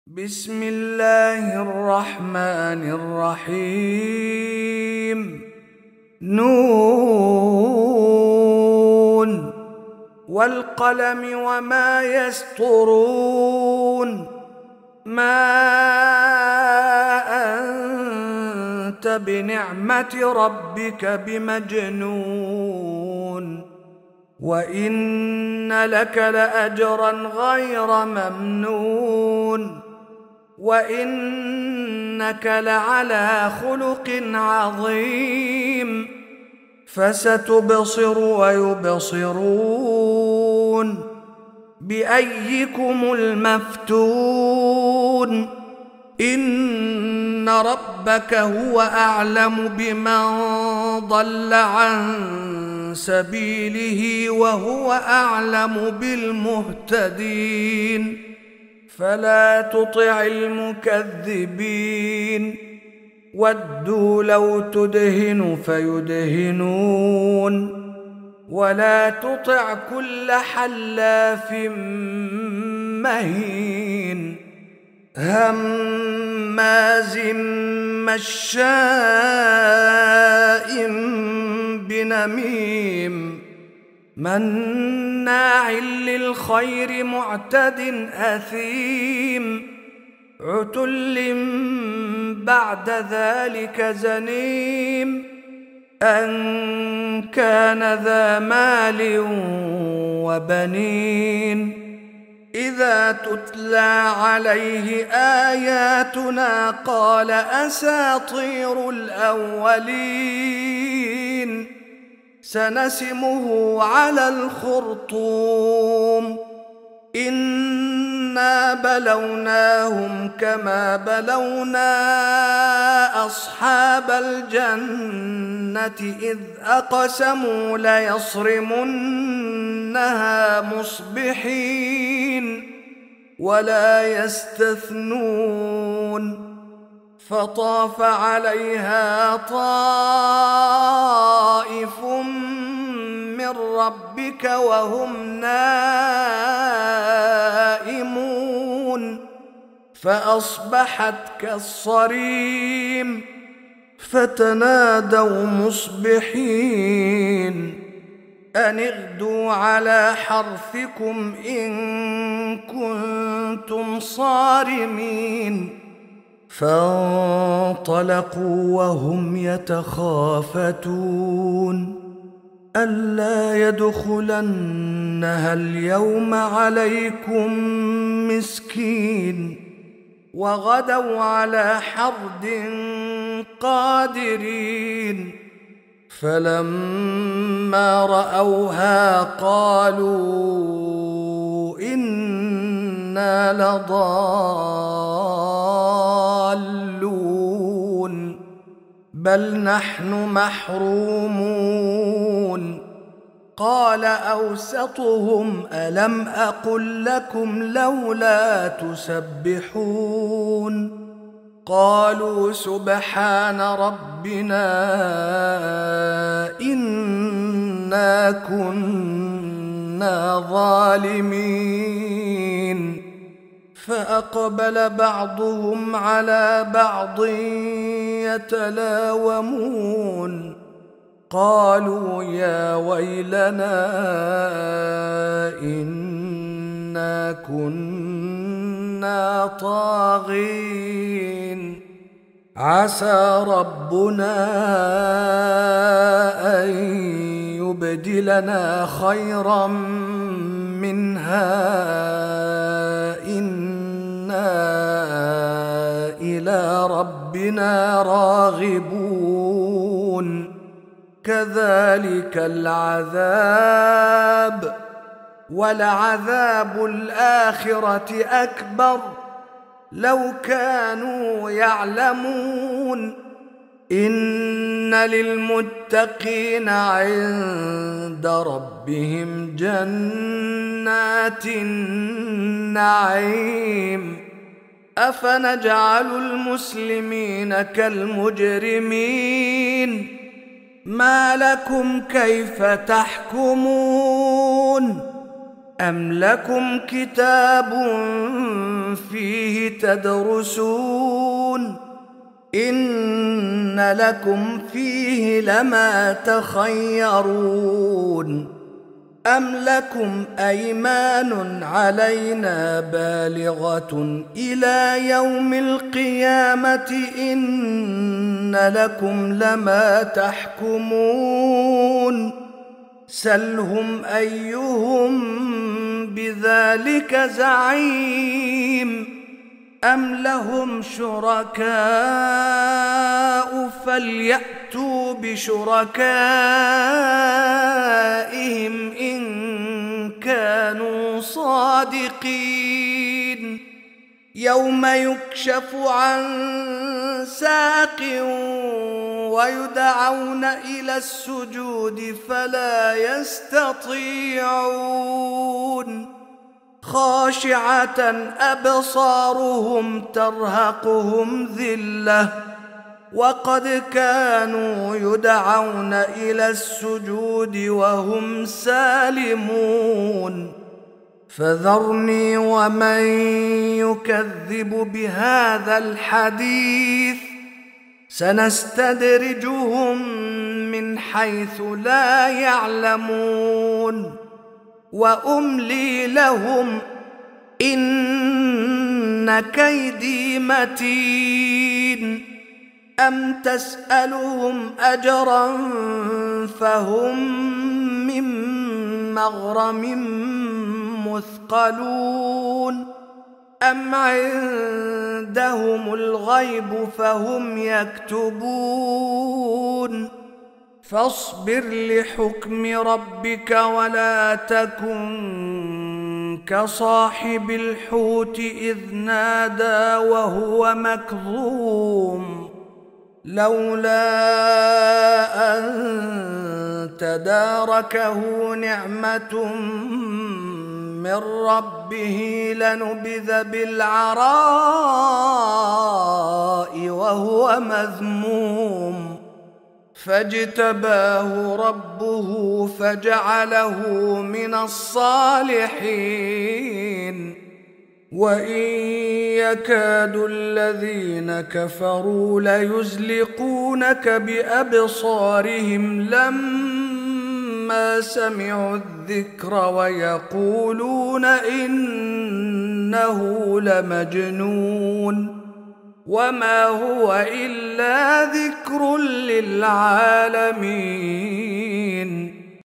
بسم الله الرحمن الرحيم. نون والقلم وما يسطرون. ما أنت بنعمة ربك بمجنون، وإن لك لأجرا غير ممنون، وإنك لعلى خلق عظيم. فستبصر ويبصرون بأيكم المفتون. إن ربك هو أعلم بمن ضل عن سبيله وهو أعلم بالمهتدين. فلا تطع المكذبين، ودوا لو تدهن فيدهنون. ولا تطع كل حلاف مهين، هماز مشاء بنميم، مناع للخير معتد أثيم، عتل بعد ذلك زنيم، أن كان ذا مال وبنين. إذا تتلى عليه آياتنا قال أساطير الأولين. سنسمه على الخرطوم. إنا بلوناهم كما بلونا أصحاب الجنة إذ أقسموا ليصرمنها مصبحين ولا يستثنون. فطاف عليها طائف من ربك وهم نائمون، فأصبحت كالصريم. فتنادوا مصبحين أن اغدوا على حرثكم إن كنتم صارمين. فانطلقوا وهم يتخافتون ألا يدخلنها اليوم عليكم مسكين. وغدوا على حرد قادرين. فلما رأوها قالوا إنا لضالون بل نحن محرومون. قال أوسطهم ألم أقل لكم لولا تسبحون. قالوا سبحان ربنا إنا كنا ظالمين. فأقبل بعضهم على بعض يتلاومون قالوا يا ويلنا إنا كنا طاغين. عسى ربنا أن يبدلنا خيرا منها إنا إلى ربنا راغبون. كذلك العذاب ولعذاب الآخرة أكبر لو كانوا يعلمون. إن للمتقين عند ربهم جنات النعيم. أفنجعل المسلمين كالمجرمين؟ ما لكم كيف تحكمون؟ أم لكم كتاب فيه تدرسون إن لكم فيه لما تخيرون أم لكم أيمان علينا بالغة إلى يوم القيامة إن لكم لما تحكمون سلهم أيهم بذلك زعيم أم لهم شركاء فليأتوا بشركائهم إن كانوا صادقين يوم يكشف عن ساق ويدعون إلى السجود فلا يستطيعون خاشعة أبصارهم ترهقهم ذلة وقد كانوا يدعون إلى السجود وهم سالمون فذرني ومن يكذب بهذا الحديث سنستدرجهم من حيث لا يعلمون وأملي لهم إن كيدي متين أم تسألهم أجرا فهم من مغرم مثقلون أم عندهم الغيب فهم يكتبون فاصبر لحكم ربك ولا تكن كصاحب الحوت إذ نادى وهو مكظوم لولا أن تداركه نعمة من ربه لنبذ بالعراء وهو مذموم فاجتباه ربه فجعله من الصالحين وإن يكاد الذين كفروا ليزلقونك بأبصارهم لما سمعوا الذكر ويقولون إنه لمجنون وما هو إلا ذكر للعالمين